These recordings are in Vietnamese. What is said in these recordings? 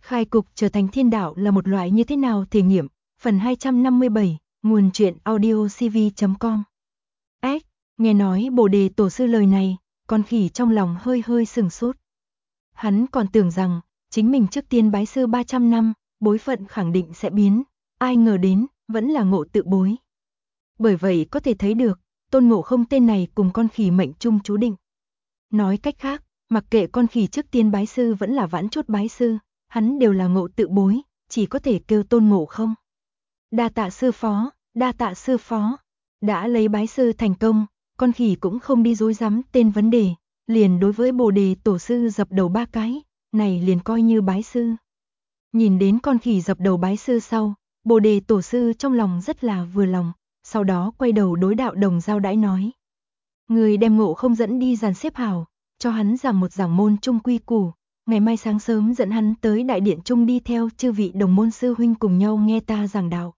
Khai cục trở thành thiên đạo là một loại như thế nào thể nghiệm, phần 257, nguồn truyện audiocv.com. Nghe nói Bồ Đề Tổ sư lời này, con khỉ trong lòng hơi hơi sừng sốt. Hắn còn tưởng rằng, chính mình trước tiên bái sư 300 năm, bối phận khẳng định sẽ biến, ai ngờ đến, vẫn là Ngộ tự bối. Bởi vậy có thể thấy được, Tôn Ngộ Không tên này cùng con khỉ mệnh chung chú định. Nói cách khác, mặc kệ con khỉ trước tiên bái sư vẫn là vãn chốt bái sư, hắn đều là Ngộ tự bối, chỉ có thể kêu Tôn Ngộ Không. Đa tạ sư phó, đa tạ sư phó. Đã lấy bái sư thành công, con khỉ cũng không đi dối rắm tên vấn đề, liền đối với Bồ Đề Tổ sư dập đầu 3 cái, này liền coi như bái sư. Nhìn đến con khỉ dập đầu bái sư sau, Bồ Đề Tổ sư trong lòng rất là vừa lòng, sau đó quay đầu đối Đạo Đồng giao đãi nói. Người đem Ngộ Không dẫn đi dàn xếp hảo, cho hắn giảng một giảng môn chung quy củ, ngày mai sáng sớm dẫn hắn tới đại điện chung đi theo chư vị đồng môn sư huynh cùng nhau nghe ta giảng đạo.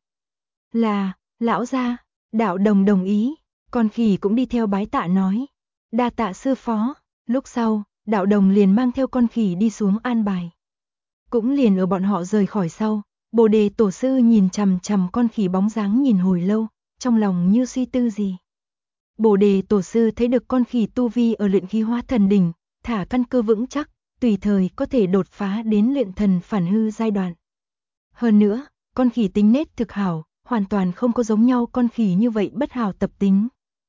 Là, lão gia. Đạo Đồng đồng ý, con khỉ cũng đi theo bái tạ nói. Đa tạ sư phó. Lúc sau, Đạo Đồng liền mang theo con khỉ đi xuống an bài. Cũng liền ở bọn họ rời khỏi sau, Bồ Đề Tổ sư nhìn chằm chằm con khỉ bóng dáng nhìn hồi lâu, trong lòng như suy tư gì. Bồ Đề Tổ sư thấy được con khỉ tu vi ở luyện khí hóa thần đỉnh, thả căn cơ vững chắc, tùy thời có thể đột phá đến luyện thần phản hư giai đoạn. Hơn nữa, con khỉ tính nết thực hảo, hoàn toàn không có giống nhau con khỉ như vậy bất hảo tập tính.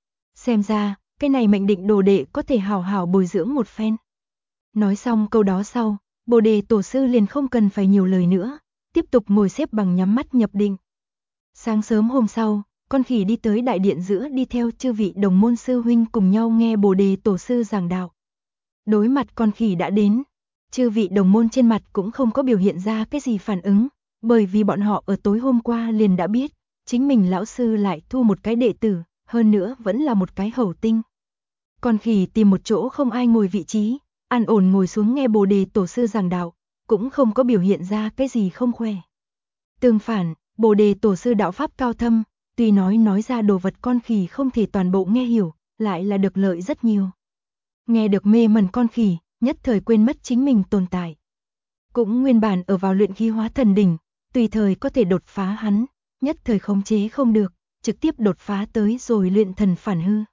Xem ra, cái này mệnh định đồ đệ có thể hảo hảo bồi dưỡng một phen. Nói xong câu đó sau, Bồ Đề Tổ sư liền không cần phải nhiều lời nữa, tiếp tục ngồi xếp bằng nhắm mắt nhập định. Sáng sớm hôm sau, con khỉ đi tới đại điện giữa đi theo chư vị đồng môn sư huynh cùng nhau nghe Bồ Đề Tổ sư giảng đạo. Đối mặt con khỉ đã đến, chư vị đồng môn trên mặt cũng không có biểu hiện ra cái gì phản ứng, bởi vì bọn họ ở tối hôm qua liền đã biết, chính mình lão sư lại thu một cái đệ tử, hơn nữa vẫn là một cái hầu tinh. Con khỉ tìm một chỗ không ai ngồi vị trí, an ổn ngồi xuống nghe Bồ Đề Tổ sư giảng đạo, cũng không có biểu hiện ra cái gì không khoe. Tương phản, Bồ Đề Tổ sư đạo pháp cao thâm, tuy nói ra đồ vật con khỉ không thể toàn bộ nghe hiểu, lại là được lợi rất nhiều. Nghe được mê mẩn con khỉ, nhất thời quên mất chính mình tồn tại. Cũng nguyên bản ở vào luyện khí hóa thần đỉnh, tùy thời có thể đột phá hắn, nhất thời khống chế không được, trực tiếp đột phá tới rồi luyện thần phản hư.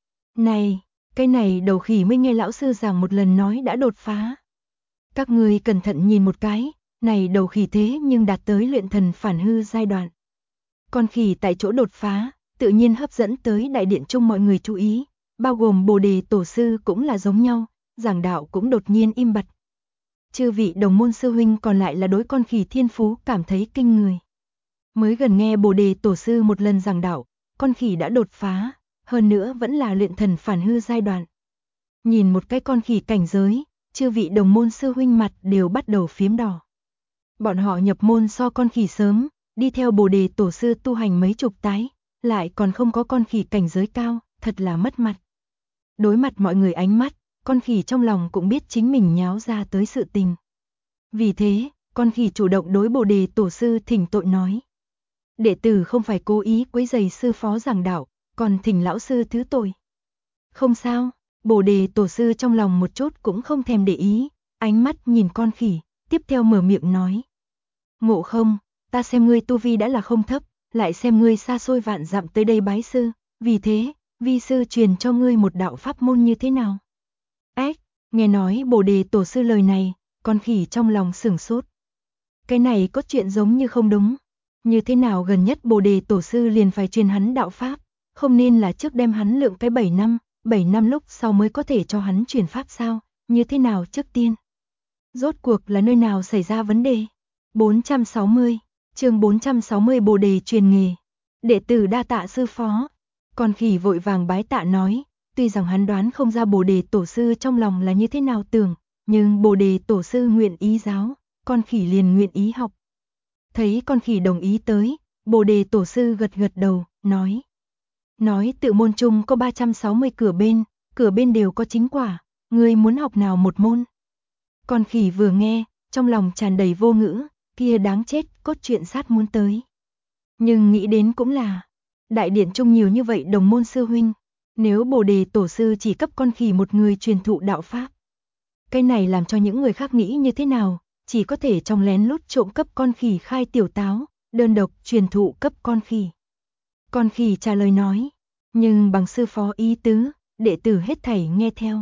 Này, cái này đầu khỉ mới nghe lão sư giảng một lần nói đã đột phá. Các ngươi cẩn thận nhìn một cái, này đầu khỉ thế nhưng đạt tới luyện thần phản hư giai đoạn. Con khỉ tại chỗ đột phá, tự nhiên hấp dẫn tới đại điện chung mọi người chú ý, bao gồm Bồ Đề Tổ sư cũng là giống nhau, giảng đạo cũng đột nhiên im bặt. Chư vị đồng môn sư huynh còn lại là đối con khỉ thiên phú cảm thấy kinh người. Mới gần nghe Bồ Đề Tổ sư một lần giảng đạo, con khỉ đã đột phá, hơn nữa vẫn là luyện thần phản hư giai đoạn. Nhìn một cái con khỉ cảnh giới, chư vị đồng môn sư huynh mặt đều bắt đầu phiếm đỏ. Bọn họ nhập môn so con khỉ sớm, đi theo Bồ Đề Tổ sư tu hành mấy chục tái, lại còn không có con khỉ cảnh giới cao, thật là mất mặt. Đối mặt mọi người ánh mắt, con khỉ trong lòng cũng biết chính mình nháo ra tới sự tình. Vì thế, con khỉ chủ động đối Bồ Đề Tổ sư thỉnh tội nói. Đệ tử không phải cố ý quấy rầy sư phó giảng đạo, còn thỉnh lão sư thứ tội. Không sao, Bồ Đề Tổ sư trong lòng một chút cũng không thèm để ý, ánh mắt nhìn con khỉ, tiếp theo mở miệng nói. Ngộ Không, ta xem ngươi tu vi đã là không thấp, lại xem ngươi xa xôi vạn dặm tới đây bái sư, vì thế, vi sư truyền cho ngươi một đạo pháp môn như thế nào? Nghe nói Bồ Đề Tổ sư lời này, con khỉ trong lòng sửng sốt. Cái này có chuyện giống như không đúng. Như thế nào gần nhất Bồ Đề Tổ sư liền phải truyền hắn đạo pháp, không nên là trước đem hắn lượng cái 7 năm lúc sau mới có thể cho hắn truyền pháp sao, như thế nào trước tiên? Rốt cuộc là nơi nào xảy ra vấn đề? 460, chương 460 Bồ Đề truyền nghề. Đệ tử đa tạ sư phó. Con khỉ vội vàng bái tạ nói, tuy rằng hắn đoán không ra Bồ Đề Tổ sư trong lòng là như thế nào tưởng, nhưng Bồ Đề Tổ sư nguyện ý giáo, con khỉ liền nguyện ý học. Thấy con khỉ đồng ý tới, Bồ Đề Tổ sư gật gật đầu, nói tự môn chung có 360 cửa bên đều có chính quả, ngươi muốn học nào một môn? Con khỉ vừa nghe, trong lòng tràn đầy vô ngữ, kia đáng chết, cốt truyện sát muốn tới. Nhưng nghĩ đến cũng là, đại điện chung nhiều như vậy đồng môn sư huynh, nếu Bồ Đề Tổ sư chỉ cấp con khỉ một người truyền thụ đạo pháp, cái này làm cho những người khác nghĩ như thế nào, chỉ có thể trong lén lút trộm cấp con khỉ khai tiểu táo, đơn độc truyền thụ cấp con khỉ. Con khỉ trả lời nói, nhưng bằng sư phó ý tứ, đệ tử hết thảy nghe theo.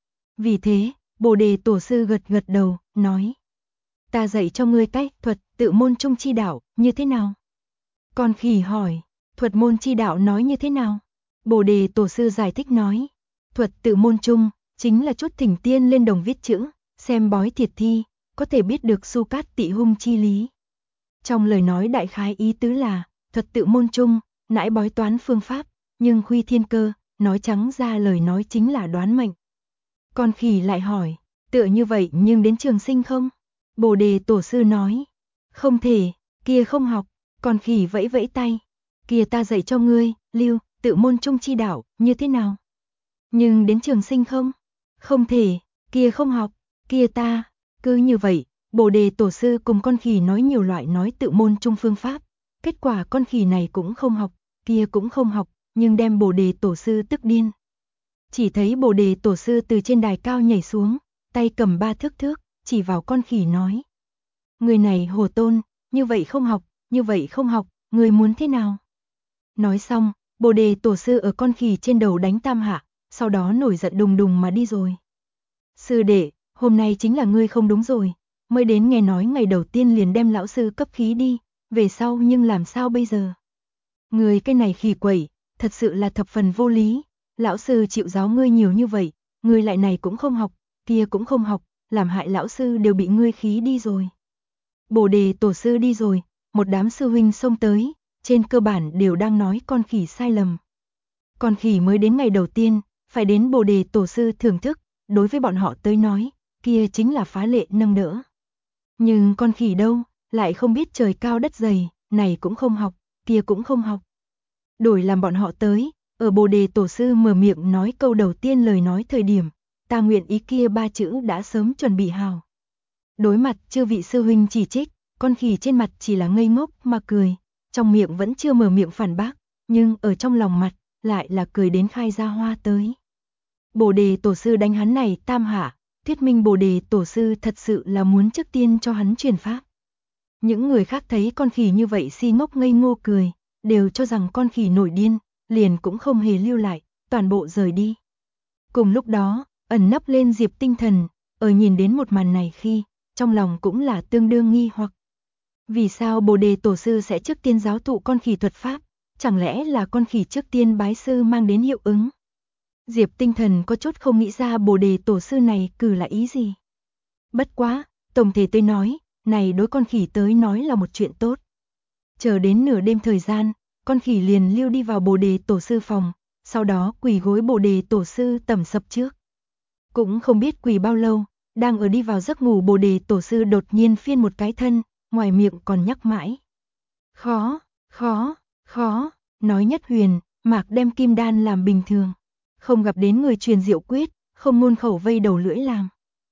Vì thế, Bồ đề tổ sư gật gật đầu, nói, ta dạy cho ngươi cách thuật tự môn trung chi đạo, như thế nào? Con khỉ hỏi, thuật môn chi đạo nói như thế nào? Bồ đề tổ sư giải thích nói, thuật tự môn trung, chính là chút thỉnh tiên lên đồng viết chữ, xem bói thiệt thi, có thể biết được su cát tị hung chi lý. Trong lời nói đại khái ý tứ là, thuật tự môn trung, nãi bói toán phương pháp, nhưng khuy thiên cơ, nói trắng ra lời nói chính là đoán mệnh. Con khỉ lại hỏi, tựa như vậy nhưng đến trường sinh không? Bồ đề tổ sư nói, không thể, kia không học. Con khỉ vẫy vẫy tay, kia ta dạy cho ngươi, lưu, tự môn trung chi đạo, như thế nào? Nhưng đến trường sinh không? Không thể, kia không học, kia ta. Cứ như vậy, Bồ đề tổ sư cùng con khỉ nói nhiều loại nói tự môn trung phương pháp. Kết quả con khỉ này cũng không học, kia cũng không học, nhưng đem Bồ đề tổ sư tức điên. Chỉ thấy Bồ đề tổ sư từ trên đài cao nhảy xuống, tay cầm 3 thước, chỉ vào con khỉ nói. Người này hồ tôn, như vậy không học, như vậy không học, người muốn thế nào? Nói xong, Bồ đề tổ sư ở con khỉ trên đầu đánh tam hạ, sau đó nổi giận đùng đùng mà đi rồi. Sư đệ, hôm nay chính là ngươi không đúng rồi, mới đến nghe nói ngày đầu tiên liền đem lão sư cấp khí đi, về sau nhưng làm sao bây giờ? Người cái này khỉ quẩy, thật sự là thập phần vô lý, lão sư chịu giáo ngươi nhiều như vậy, ngươi lại này cũng không học, kia cũng không học, làm hại lão sư đều bị ngươi khí đi rồi. Bồ đề tổ sư đi rồi, một đám sư huynh xông tới, trên cơ bản đều đang nói con khỉ sai lầm. Con khỉ mới đến ngày đầu tiên, phải đến Bồ đề tổ sư thưởng thức, đối với bọn họ tới nói, kia chính là phá lệ nâng đỡ. Nhưng con khỉ đâu, lại không biết trời cao đất dày, này cũng không học, kia cũng không học. Đổi làm bọn họ tới, ở Bồ đề tổ sư mở miệng nói câu đầu tiên lời nói thời điểm, ta nguyện ý kia 3 chữ đã sớm chuẩn bị hào. Đối mặt chư vị sư huynh chỉ trích, con khỉ trên mặt chỉ là ngây ngốc mà cười, trong miệng vẫn chưa mở miệng phản bác, nhưng ở trong lòng mặt lại là cười đến khai ra hoa tới. Bồ đề tổ sư đánh hắn này tam hạ, thuyết minh Bồ đề tổ sư thật sự là muốn trước tiên cho hắn truyền pháp. Những người khác thấy con khỉ như vậy si ngốc ngây ngô cười, đều cho rằng con khỉ nổi điên, liền cũng không hề lưu lại, toàn bộ rời đi. Cùng lúc đó, ẩn nấp lên Diệp Tinh Thần, ở nhìn đến một màn này khi, trong lòng cũng là tương đương nghi hoặc. Vì sao Bồ đề tổ sư sẽ trước tiên giáo thụ con khỉ thuật pháp, chẳng lẽ là con khỉ trước tiên bái sư mang đến hiệu ứng? Diệp Tinh Thần có chút không nghĩ ra Bồ đề tổ sư này cử là ý gì. Bất quá, tổng thể tôi nói, này đối con khỉ tới nói là một chuyện tốt. Chờ đến nửa đêm thời gian, con khỉ liền lưu đi vào Bồ đề tổ sư phòng, sau đó quỳ gối Bồ đề tổ sư tẩm sập trước. Cũng không biết quỳ bao lâu, đang ở đi vào giấc ngủ Bồ đề tổ sư đột nhiên phiên một cái thân, ngoài miệng còn nhắc mãi. Khó, khó, khó, nói nhất huyền, mạc đem kim đan làm bình thường. Không gặp đến người truyền diệu quyết, không ngôn khẩu vây đầu lưỡi làm.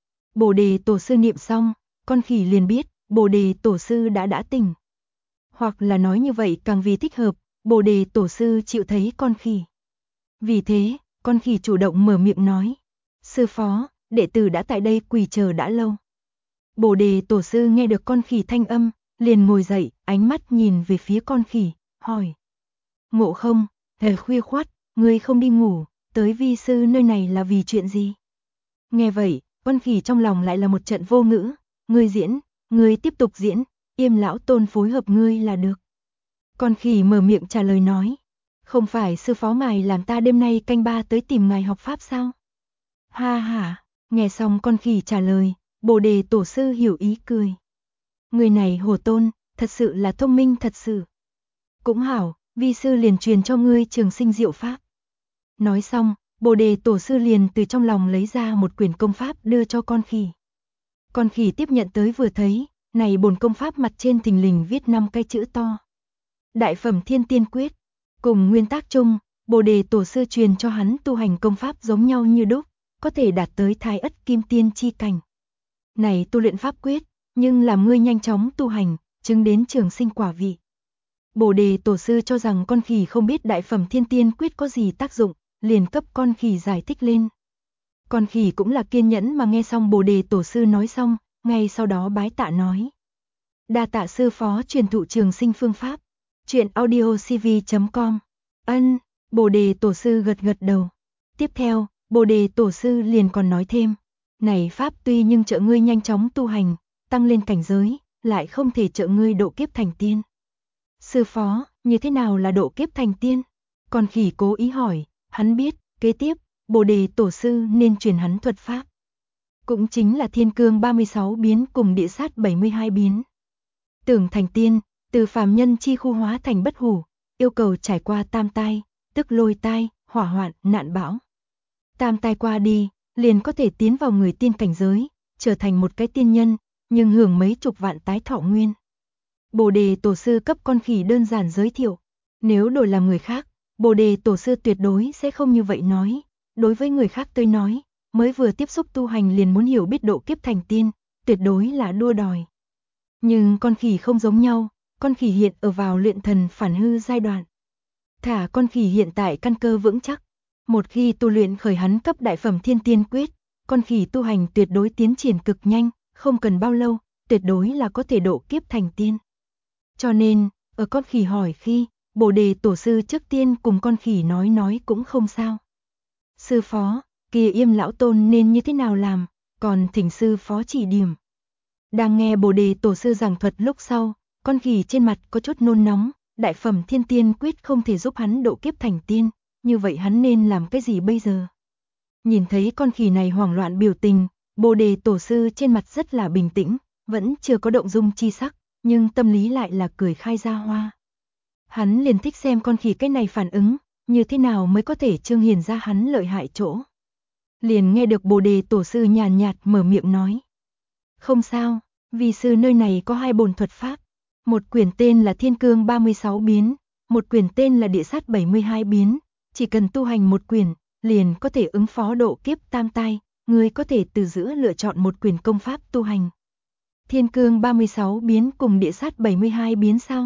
Bồ đề tổ sư niệm xong, con khỉ liền biết, Bồ đề tổ sư đã tỉnh. Hoặc là nói như vậy càng vì thích hợp, Bồ đề tổ sư chịu thấy con khỉ. Vì thế, con khỉ chủ động mở miệng nói. Sư phó, đệ tử đã tại đây quỳ chờ đã lâu. Bồ đề tổ sư nghe được con khỉ thanh âm, liền ngồi dậy, ánh mắt nhìn về phía con khỉ, hỏi. Ngộ không, hè khuya khoắt, ngươi không đi ngủ, tới vi sư nơi này là vì chuyện gì? Nghe vậy, con khỉ trong lòng lại là một trận vô ngữ, ngươi diễn, ngươi tiếp tục diễn, Yêm lão tôn phối hợp ngươi là được. Con khỉ mở miệng trả lời nói, không phải sư phó ngài làm ta đêm nay canh ba tới tìm ngài học pháp sao? Ha ha, nghe xong con khỉ trả lời, Bồ đề tổ sư hiểu ý cười. Người này hồ tôn, thật sự là thông minh thật sự. Cũng hảo, vi sư liền truyền cho ngươi trường sinh diệu pháp. Nói xong, Bồ đề tổ sư liền từ trong lòng lấy ra một quyển công pháp đưa cho con khỉ. Con khỉ tiếp nhận tới vừa thấy, này bổn công pháp mặt trên thình lình viết 5 cái chữ to. Đại phẩm thiên tiên quyết, cùng nguyên tắc chung, Bồ đề tổ sư truyền cho hắn tu hành công pháp giống nhau như đúc, có thể đạt tới thái ất kim tiên chi cảnh. Này tu luyện pháp quyết, nhưng làm ngươi nhanh chóng tu hành, chứng đến trường sinh quả vị. Bồ đề tổ sư cho rằng con khỉ không biết đại phẩm thiên tiên quyết có gì tác dụng, liền cấp con khỉ giải thích lên. Con khỉ cũng là kiên nhẫn mà nghe xong Bồ đề tổ sư nói xong, ngay sau đó bái tạ nói. Đa tạ sư phó truyền thụ trường sinh phương pháp. Truyện audio cv.com. Ân, Bồ Đề Tổ sư gật gật đầu. Tiếp theo, Bồ Đề Tổ sư liền còn nói thêm. Này pháp tuy nhưng trợ ngươi nhanh chóng tu hành, tăng lên cảnh giới, lại không thể trợ ngươi độ kiếp thành tiên. Sư phó, như thế nào là độ kiếp thành tiên? Con khỉ cố ý hỏi, hắn biết, kế tiếp, Bồ Đề Tổ sư nên truyền hắn thuật pháp. Cũng chính là thiên cương 36 biến cùng địa sát 72 biến. Tưởng thành tiên, từ phàm nhân chi khu hóa thành bất hủ, yêu cầu trải qua tam tai, tức lôi tai, hỏa hoạn, nạn bão. Tam tai qua đi, liền có thể tiến vào người tiên cảnh giới, trở thành một cái tiên nhân, nhưng hưởng mấy chục vạn tái thọ nguyên. Bồ Đề Tổ sư cấp con khỉ đơn giản giới thiệu. Nếu đổi làm người khác, Bồ Đề Tổ sư tuyệt đối sẽ không như vậy nói. Đối với người khác tôi nói, mới vừa tiếp xúc tu hành liền muốn hiểu biết độ kiếp thành tiên, tuyệt đối là đua đòi. Nhưng con khỉ không giống nhau, con khỉ hiện ở vào luyện thần phản hư giai đoạn. Thả con khỉ hiện tại căn cơ vững chắc. Một khi tu luyện khởi hắn cấp đại phẩm thiên tiên quyết, con khỉ tu hành tuyệt đối tiến triển cực nhanh, không cần bao lâu, tuyệt đối là có thể độ kiếp thành tiên. Cho nên, ở con khỉ hỏi khi, Bồ Đề Tổ sư trước tiên cùng con khỉ nói cũng không sao. Sư phó, kia Yêm lão tôn nên như thế nào làm, còn thỉnh sư phó chỉ điểm. Đang nghe Bồ Đề Tổ sư giảng thuật lúc sau, con khỉ trên mặt có chút nôn nóng, đại phẩm thiên tiên quyết không thể giúp hắn độ kiếp thành tiên, như vậy hắn nên làm cái gì bây giờ? Nhìn thấy con khỉ này hoảng loạn biểu tình, Bồ Đề Tổ sư trên mặt rất là bình tĩnh, vẫn chưa có động dung chi sắc, nhưng tâm lý lại là cười khai ra hoa. Hắn liền thích xem con khỉ cái này phản ứng, như thế nào mới có thể trương hiển ra hắn lợi hại chỗ. Liền nghe được Bồ Đề Tổ sư nhàn nhạt mở miệng nói. Không sao, vì sư nơi này có 2 bổn thuật pháp. Một quyển tên là Thiên Cương 36 biến, một quyển tên là Địa Sát 72 biến. Chỉ cần tu hành một quyển, liền có thể ứng phó độ kiếp tam tai, ngươi có thể từ giữa lựa chọn một quyển công pháp tu hành. Thiên Cương 36 biến cùng Địa Sát 72 biến sao?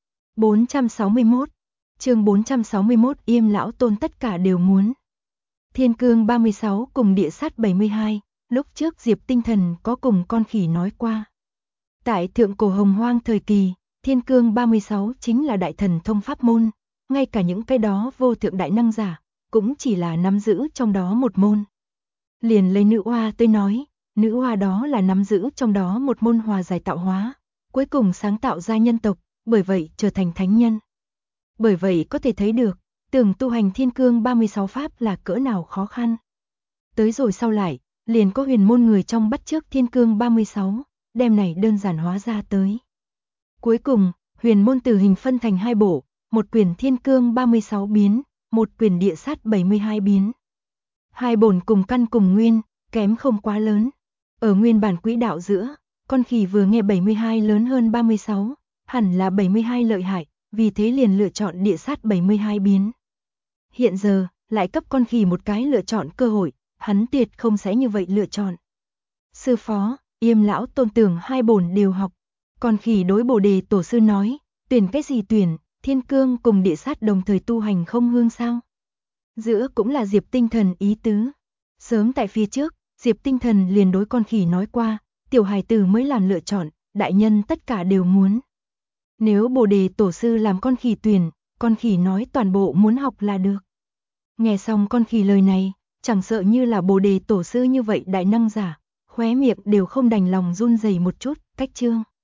461. Chương 461 Yêm lão tôn tất cả đều muốn. Thiên Cương 36 cùng Địa Sát 72, lúc trước Diệp Tinh Thần có cùng con khỉ nói qua. Tại thượng cổ hồng hoang thời kỳ, Thiên Cương 36 chính là đại thần thông pháp môn, ngay cả những cái đó vô thượng đại năng giả, cũng chỉ là nắm giữ trong đó một môn. Liền lấy nữ oa tôi nói, nữ oa đó là nắm giữ trong đó một môn hòa giải tạo hóa, cuối cùng sáng tạo ra nhân tộc, bởi vậy trở thành thánh nhân. Bởi vậy có thể thấy được, tưởng tu hành Thiên Cương 36 pháp là cỡ nào khó khăn. Tới rồi sau lại, liền có huyền môn người trong bắt chước Thiên Cương 36, đem này đơn giản hóa ra tới. Cuối cùng, huyền môn tử hình phân thành 2 bộ, một quyển Thiên Cương 36 biến, một quyển Địa Sát 72 biến. 2 bổn cùng căn cùng nguyên, kém không quá lớn. Ở nguyên bản quỹ đạo giữa, con khỉ vừa nghe 72 lớn hơn 36, hẳn là 72 lợi hại, vì thế liền lựa chọn Địa Sát 72 biến. Hiện giờ, lại cấp con khỉ một cái lựa chọn cơ hội, hắn tuyệt không sẽ như vậy lựa chọn. Sư phó, Yêm lão tôn tưởng 2 bổn đều học. Con khỉ đối Bồ Đề Tổ sư nói, tuyển cái gì tuyển, Thiên Cương cùng Địa Sát đồng thời tu hành không hương sao? Giữa cũng là Diệp Tinh Thần ý tứ. Sớm tại phía trước, Diệp Tinh Thần liền đối con khỉ nói qua, tiểu hài tử mới làm lựa chọn, đại nhân tất cả đều muốn. Nếu Bồ Đề Tổ sư làm con khỉ tuyển, con khỉ nói toàn bộ muốn học là được. Nghe xong con khỉ lời này, chẳng sợ như là Bồ Đề Tổ sư như vậy đại năng giả, khóe miệng đều không đành lòng run rẩy một chút, cách chương.